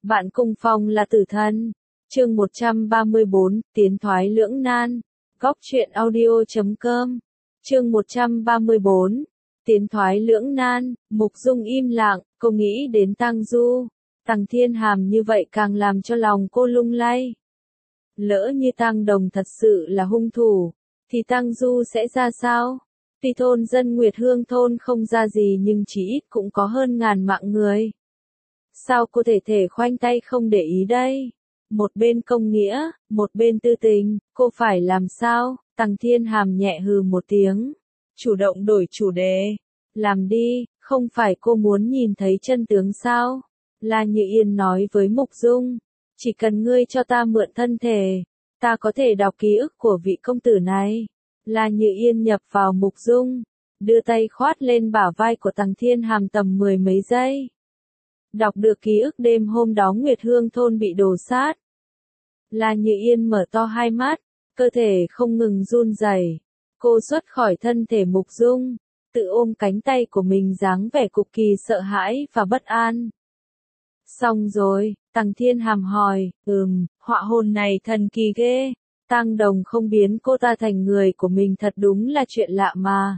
Bạn cùng phòng là tử thần. Chương 134, tiến thoái lưỡng nan. Góc truyện audio.com. Chương 134, tiến thoái lưỡng nan. Mục Dung im lặng, cô nghĩ đến Tang Du. Tằng Thiên Hàm như vậy càng làm cho lòng cô lung lay. Lỡ như Tang Đồng thật sự là hung thủ, thì Tang Du sẽ ra sao? Tuy thôn dân Nguyệt Hương thôn không ra gì nhưng chỉ ít cũng có hơn ngàn mạng người. Sao cô thể khoanh tay không để ý đây? Một bên công nghĩa, một bên tư tình, cô phải làm sao? Tằng Thiên Hàm nhẹ hừ một tiếng, chủ động đổi chủ đề. Làm đi, không phải cô muốn nhìn thấy chân tướng sao? La Như Yên nói với Mục Dung, chỉ cần ngươi cho ta mượn thân thể, ta có thể đọc ký ức của vị công tử này. La Như Yên nhập vào Mục Dung, đưa tay khoát lên bả vai của Tằng Thiên Hàm tầm 10 mấy giây. Đọc được ký ức đêm hôm đó Nguyệt Hương thôn bị đổ sát. La Như Yên mở to hai mắt, cơ thể không ngừng run rẩy. Cô xuất khỏi thân thể Mục Dung, tự ôm cánh tay của mình dáng vẻ cực kỳ sợ hãi và bất an. Xong rồi, Tằng Thiên Hàm hỏi, họa hồn này thần kỳ ghê. Tang Đồng không biến cô ta thành người của mình thật đúng là chuyện lạ mà.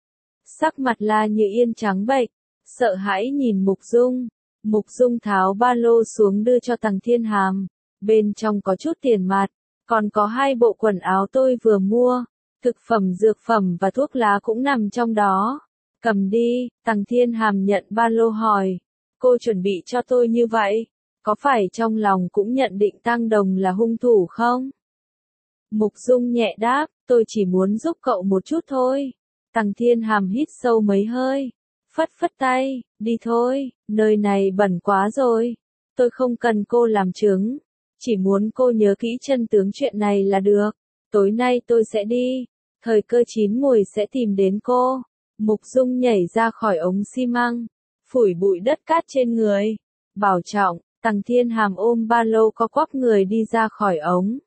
Sắc mặt La Như Yên trắng bệch, sợ hãi nhìn Mục Dung. Mục Dung tháo ba lô xuống đưa cho Tằng Thiên Hàm. Bên trong có chút tiền mặt, còn có 2 bộ quần áo tôi vừa mua. Thực phẩm, dược phẩm và thuốc lá cũng nằm trong đó. Cầm đi, Tằng Thiên Hàm nhận ba lô hỏi. Cô chuẩn bị cho tôi như vậy, có phải trong lòng cũng nhận định Tang Đồng là hung thủ không? Mục Dung nhẹ đáp, tôi chỉ muốn giúp cậu một chút thôi. Tằng Thiên Hàm hít sâu mấy hơi, phất phất tay, đi thôi, nơi này bẩn quá rồi. Tôi không cần cô làm chứng, chỉ muốn cô nhớ kỹ chân tướng chuyện này là được. Tối nay tôi sẽ đi, thời cơ chín muồi sẽ tìm đến cô. Mục Dung nhảy ra khỏi ống xi măng, phủi bụi đất cát trên người. Bảo trọng, Tằng Thiên Hàm ôm ba lô co quắp người đi ra khỏi ống.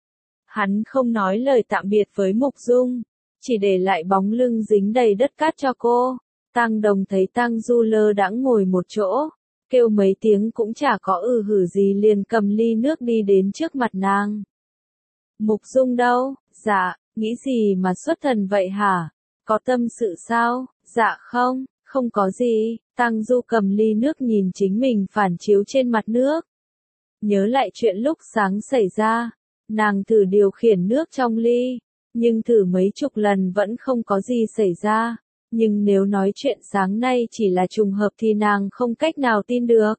Hắn không nói lời tạm biệt với Mục Dung, chỉ để lại bóng lưng dính đầy đất cát cho cô. Tang Đồng thấy Tang Du lơ đãng ngồi một chỗ, kêu mấy tiếng cũng chả có hử gì liền cầm ly nước đi đến trước mặt nàng. Mục Dung đâu? Dạ, nghĩ gì mà xuất thần vậy hả? Có tâm sự sao? Dạ không có gì. Tang Du cầm ly nước nhìn chính mình phản chiếu trên mặt nước. Nhớ lại chuyện lúc sáng xảy ra, nàng thử điều khiển nước trong ly, nhưng thử mấy chục lần vẫn không có gì xảy ra. Nhưng nếu nói chuyện sáng nay chỉ là trùng hợp thì nàng không cách nào tin được.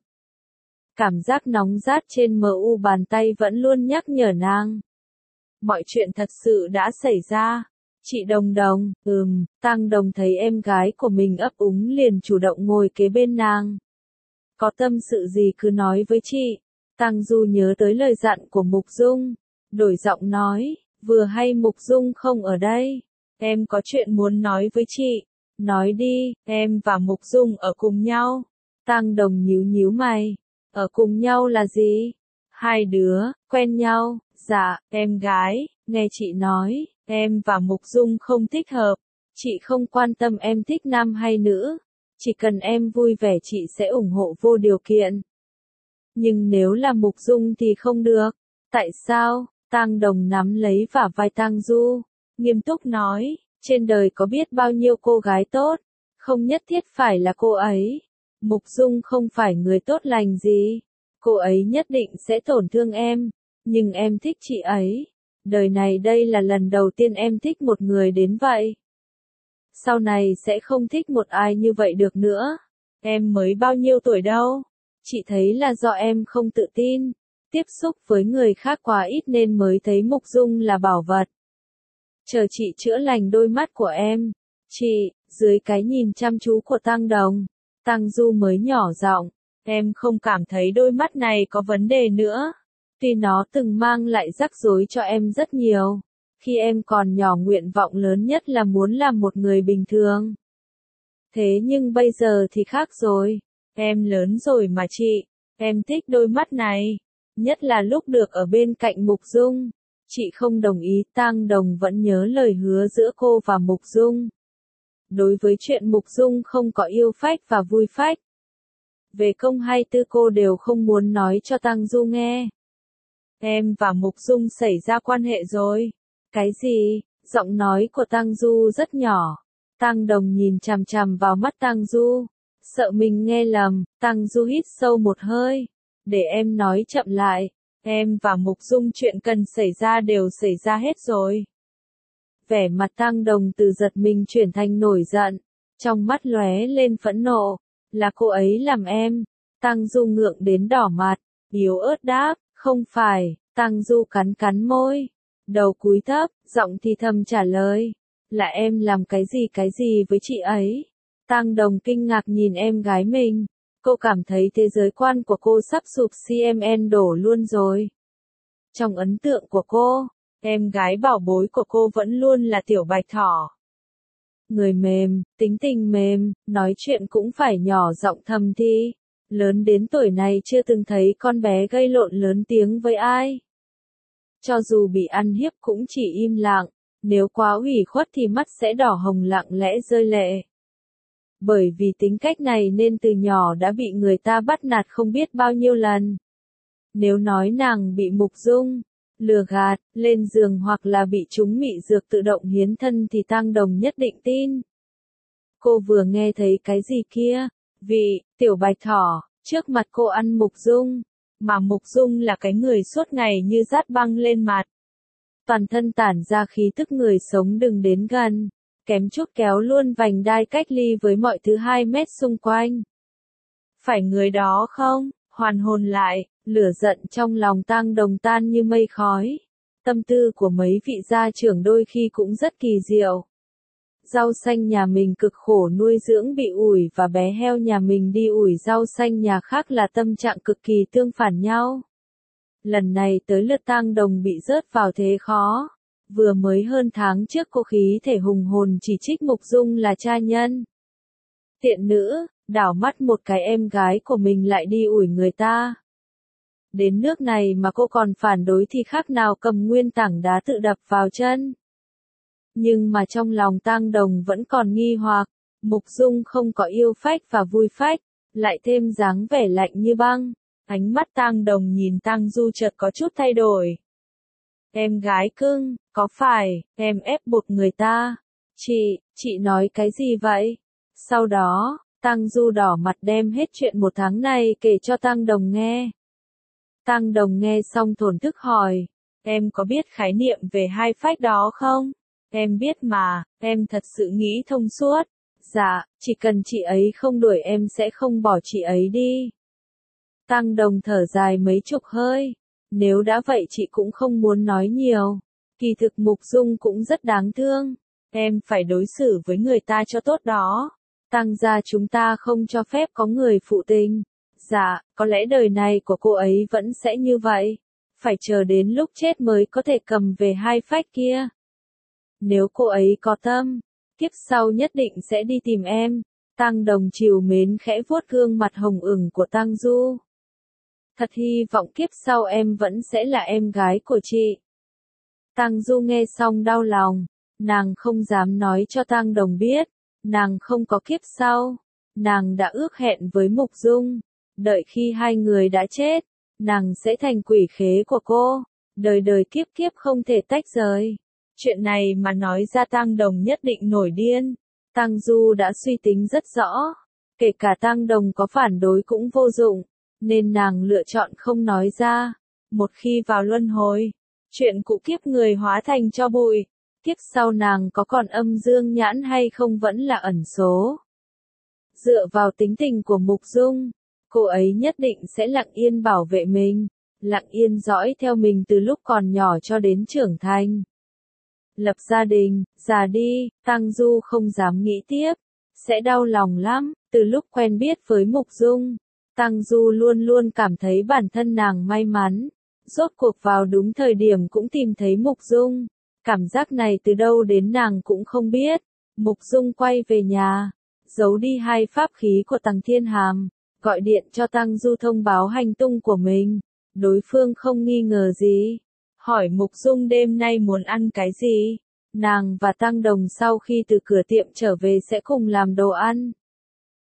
Cảm giác nóng rát trên mu bàn tay vẫn luôn nhắc nhở nàng. Mọi chuyện thật sự đã xảy ra. Chị Đồng Đồng, Tang Đồng thấy em gái của mình ấp úng liền chủ động ngồi kế bên nàng. Có tâm sự gì cứ nói với chị. Tang Du nhớ tới lời dặn của Mục Dung, đổi giọng nói, vừa hay Mục Dung không ở đây, em có chuyện muốn nói với chị. Nói đi, em và Mục Dung ở cùng nhau. Tang Đồng nhíu mày, ở cùng nhau là gì? 2 đứa, quen nhau. Dạ, em gái, nghe chị nói, em và Mục Dung không thích hợp. Chị không quan tâm em thích nam hay nữ, chỉ cần em vui vẻ chị sẽ ủng hộ vô điều kiện. Nhưng nếu là Mục Dung thì không được. Tại sao? Tang Đồng nắm lấy vả vai Tang Du, nghiêm túc nói, trên đời có biết bao nhiêu cô gái tốt, không nhất thiết phải là cô ấy. Mục Dung không phải người tốt lành gì, cô ấy nhất định sẽ tổn thương em, nhưng em thích chị ấy. Đời này đây là lần đầu tiên em thích một người đến vậy. Sau này sẽ không thích một ai như vậy được nữa. Em mới bao nhiêu tuổi đâu. Chị thấy là do em không tự tin, tiếp xúc với người khác quá ít nên mới thấy Mục Dung là bảo vật. Chờ chị chữa lành đôi mắt của em. Chị, dưới cái nhìn chăm chú của Tang Đồng, Tang Du mới nhỏ giọng, em không cảm thấy đôi mắt này có vấn đề nữa. Tuy nó từng mang lại rắc rối cho em rất nhiều. Khi em còn nhỏ nguyện vọng lớn nhất là muốn làm một người bình thường. Thế nhưng bây giờ thì khác rồi. Em lớn rồi mà chị. Em thích đôi mắt này. Nhất là lúc được ở bên cạnh Mục Dung. Chị không đồng ý. Tang Đồng vẫn nhớ lời hứa giữa cô và Mục Dung. Đối với chuyện Mục Dung không có yêu phách và vui phách, Về công hay tư cô đều không muốn nói cho Tăng Du nghe. Em và Mục Dung xảy ra quan hệ rồi. Cái gì? Giọng nói của Tăng Du rất nhỏ. Tăng Đồng nhìn chằm chằm vào mắt Tăng Du. Sợ mình nghe lầm, Tăng Du hít sâu một hơi. Để em nói chậm lại. Em và Mục Dung chuyện cần xảy ra đều xảy ra hết rồi. Vẻ mặt Tăng Đồng từ giật mình chuyển thành nổi giận. Trong mắt lóe lên phẫn nộ. Là cô ấy làm em. Tăng Du ngượng đến đỏ mặt. Yếu ớt đáp, không phải. Tăng Du cắn cắn môi. Đầu cúi thấp, giọng thì thầm trả lời. Là em làm cái gì với chị ấy? Tăng Đồng kinh ngạc nhìn em gái mình. Cô cảm thấy thế giới quan của cô sắp sụp CMN đổ luôn rồi. Trong ấn tượng của cô, em gái bảo bối của cô vẫn luôn là Tiểu Bạch Thỏ. Người mềm, tính tình mềm, nói chuyện cũng phải nhỏ giọng thầm thì. Lớn đến tuổi này chưa từng thấy con bé gây lộn lớn tiếng với ai. Cho dù bị ăn hiếp cũng chỉ im lặng, nếu quá ủy khuất thì mắt sẽ đỏ hồng lặng lẽ rơi lệ. Bởi vì tính cách này nên từ nhỏ đã bị người ta bắt nạt không biết bao nhiêu lần. Nếu nói nàng bị Mục Dung lừa gạt, lên giường hoặc là bị chúng mị dược tự động hiến thân thì Tăng Đồng nhất định tin. Cô vừa nghe thấy cái gì kia? Tiểu Bạch Thỏ, trước mặt cô ăn Mục Dung. Mà Mục Dung là cái người suốt ngày như rát băng lên mặt. Toàn thân tản ra khí tức người sống đừng đến gần. Kém chút kéo luôn vành đai cách ly với mọi thứ 2 mét xung quanh. Phải người đó không? Hoàn hồn lại, lửa giận trong lòng Tăng Đồng tan như mây khói. Tâm tư của mấy vị gia trưởng đôi khi cũng rất kỳ diệu. Rau xanh nhà mình cực khổ nuôi dưỡng bị ủi và bé heo nhà mình đi ủi rau xanh nhà khác là tâm trạng cực kỳ tương phản nhau. Lần này tới lượt Tăng Đồng bị rớt vào thế khó. Vừa mới hơn tháng trước cô khí thể hùng hồn chỉ trích Mục Dung là cha nhân. Tiện nữ, đảo mắt một cái em gái của mình lại đi ủi người ta. Đến nước này mà cô còn phản đối thì khác nào cầm nguyên tảng đá tự đập vào chân. Nhưng mà trong lòng Tăng Đồng vẫn còn nghi hoặc, Mục Dung không có yêu phách và vui phách, lại thêm dáng vẻ lạnh như băng. Ánh mắt Tăng Đồng nhìn Tăng Du chợt có chút thay đổi. Em gái cưng, có phải, em ép buộc người ta? Chị nói cái gì vậy? Sau đó, Tăng Du đỏ mặt đem hết chuyện một tháng này kể cho Tăng Đồng nghe. Tăng Đồng nghe xong thổn thức hỏi, em có biết khái niệm về hai phách đó không? Em biết mà, em thật sự nghĩ thông suốt. Dạ, chỉ cần chị ấy không đuổi em sẽ không bỏ chị ấy đi. Tăng Đồng thở dài mấy chục hơi. Nếu đã vậy chị cũng không muốn nói nhiều. Kỳ thực Mục Dung cũng rất đáng thương. Em phải đối xử với người ta cho tốt đó. Tăng gia chúng ta không cho phép có người phụ tình. Dạ, có lẽ đời này của cô ấy vẫn sẽ như vậy. Phải chờ đến lúc chết mới có thể cầm về hai phách kia. Nếu cô ấy có tâm, kiếp sau nhất định sẽ đi tìm em. Tăng Đồng trìu mến khẽ vuốt gương mặt hồng ửng của Tăng Du. Thật hy vọng kiếp sau em vẫn sẽ là em gái của chị. Tăng Du nghe xong đau lòng, nàng không dám nói cho Tăng Đồng biết, nàng không có kiếp sau. Nàng đã ước hẹn với Mục Dung, đợi khi hai người đã chết, nàng sẽ thành quỷ khế của cô, đời đời kiếp kiếp không thể tách rời. Chuyện này mà nói ra Tăng Đồng nhất định nổi điên. Tăng Du đã suy tính rất rõ, kể cả Tăng Đồng có phản đối cũng vô dụng, nên nàng lựa chọn không nói ra. Một khi vào luân hồi, chuyện cũ kiếp người hóa thành tro bụi, kiếp sau nàng có còn âm dương nhãn hay không vẫn là ẩn số. Dựa vào tính tình của Mục Dung, cô ấy nhất định sẽ lặng yên bảo vệ mình, lặng yên dõi theo mình từ lúc còn nhỏ cho đến trưởng thành. Lập gia đình, già đi, Tăng Du không dám nghĩ tiếp, sẽ đau lòng lắm. Từ lúc quen biết với Mục Dung, Tăng Du luôn luôn cảm thấy bản thân nàng may mắn. Rốt cuộc vào đúng thời điểm cũng tìm thấy Mục Dung. Cảm giác này từ đâu đến nàng cũng không biết. Mục Dung quay về nhà, giấu đi hai pháp khí của Tằng Thiên Hàm, gọi điện cho Tăng Du thông báo hành tung của mình. Đối phương không nghi ngờ gì, hỏi Mục Dung đêm nay muốn ăn cái gì. Nàng và Tăng Đồng sau khi từ cửa tiệm trở về sẽ cùng làm đồ ăn.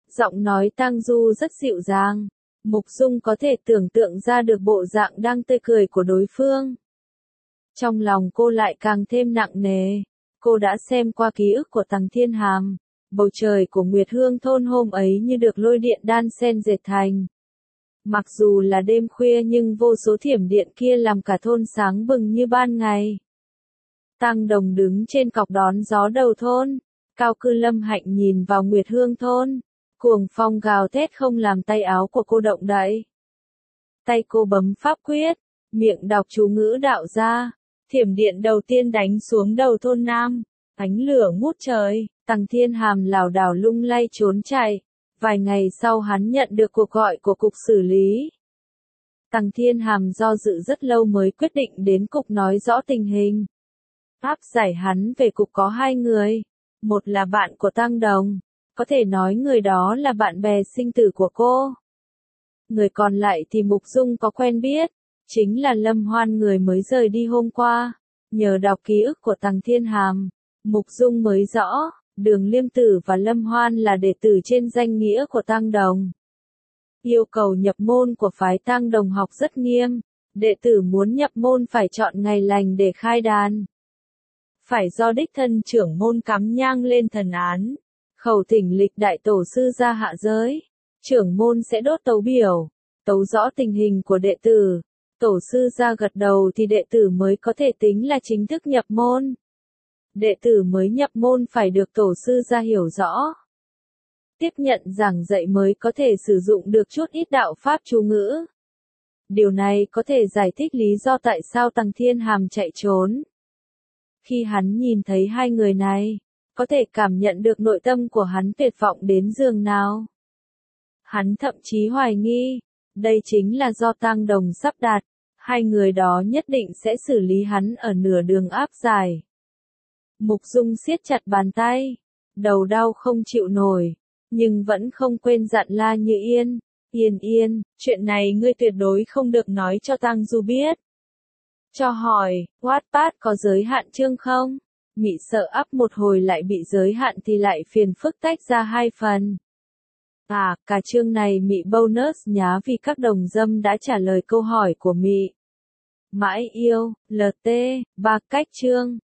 Giọng nói Tang Du rất dịu dàng. Mục Dung có thể tưởng tượng ra được bộ dạng đang tươi cười của đối phương. Trong lòng cô lại càng thêm nặng nề. Cô đã xem qua ký ức của Tằng Thiên Hàm. Bầu trời của Nguyệt Hương thôn hôm ấy như được lôi điện đan xen dệt thành. Mặc dù là đêm khuya nhưng vô số thiểm điện kia làm cả thôn sáng bừng như ban ngày. Tang Đồng đứng trên cọc đón gió đầu thôn. Cao Cư Lâm Hạnh nhìn vào Nguyệt Hương thôn. Cuồng phong gào thét không làm tay áo của cô động đậy. Tay cô bấm pháp quyết, miệng đọc chú ngữ đạo ra. Thiểm điện đầu tiên đánh xuống đầu thôn Nam. Ánh lửa ngút trời, Tằng Thiên Hàm lảo đảo lung lay trốn chạy. Vài ngày sau hắn nhận được cuộc gọi của cục xử lý. Tằng Thiên Hàm do dự rất lâu mới quyết định đến cục nói rõ tình hình. Áp giải hắn về cục có 2 người. Một là bạn của Tang Đồng. Có thể nói người đó là bạn bè sinh tử của cô. Người còn lại thì Mục Dung có quen biết. Chính là Lâm Hoan người mới rời đi hôm qua. Nhờ đọc ký ức của Tằng Thiên Hàm, Mục Dung mới rõ, Đường Liêm Tử và Lâm Hoan là đệ tử trên danh nghĩa của Tang Đồng. Yêu cầu nhập môn của phái Tang Đồng học rất nghiêm. Đệ tử muốn nhập môn phải chọn ngày lành để khai đàn. Phải do đích thân trưởng môn cắm nhang lên thần án. Khẩu thỉnh lịch đại tổ sư ra hạ giới. Trưởng môn sẽ đốt tấu biểu, tấu rõ tình hình của đệ tử. Tổ sư ra gật đầu thì đệ tử mới có thể tính là chính thức nhập môn. Đệ tử mới nhập môn phải được tổ sư ra hiểu rõ. Tiếp nhận giảng dạy mới có thể sử dụng được chút ít đạo pháp chú ngữ. Điều này có thể giải thích lý do tại sao Tằng Thiên Hàm chạy trốn. Khi hắn nhìn thấy 2 người này, có thể cảm nhận được nội tâm của hắn tuyệt vọng đến giường nào. Hắn thậm chí hoài nghi, đây chính là do Tang Đồng sắp đặt, 2 người đó nhất định sẽ xử lý hắn ở nửa đường áp giải. Mục Dung siết chặt bàn tay, đầu đau không chịu nổi, nhưng vẫn không quên dặn La Như Yên, Yên, chuyện này ngươi tuyệt đối không được nói cho Tang Du biết. Cho hỏi, Wattpad có giới hạn chương không? Mị sợ up một hồi lại bị giới hạn thì lại phiền phức tách ra 2 phần. Cả chương này Mị bonus nhá vì các đồng dâm đã trả lời câu hỏi của Mị. Mãi yêu, LT, 3 cách chương.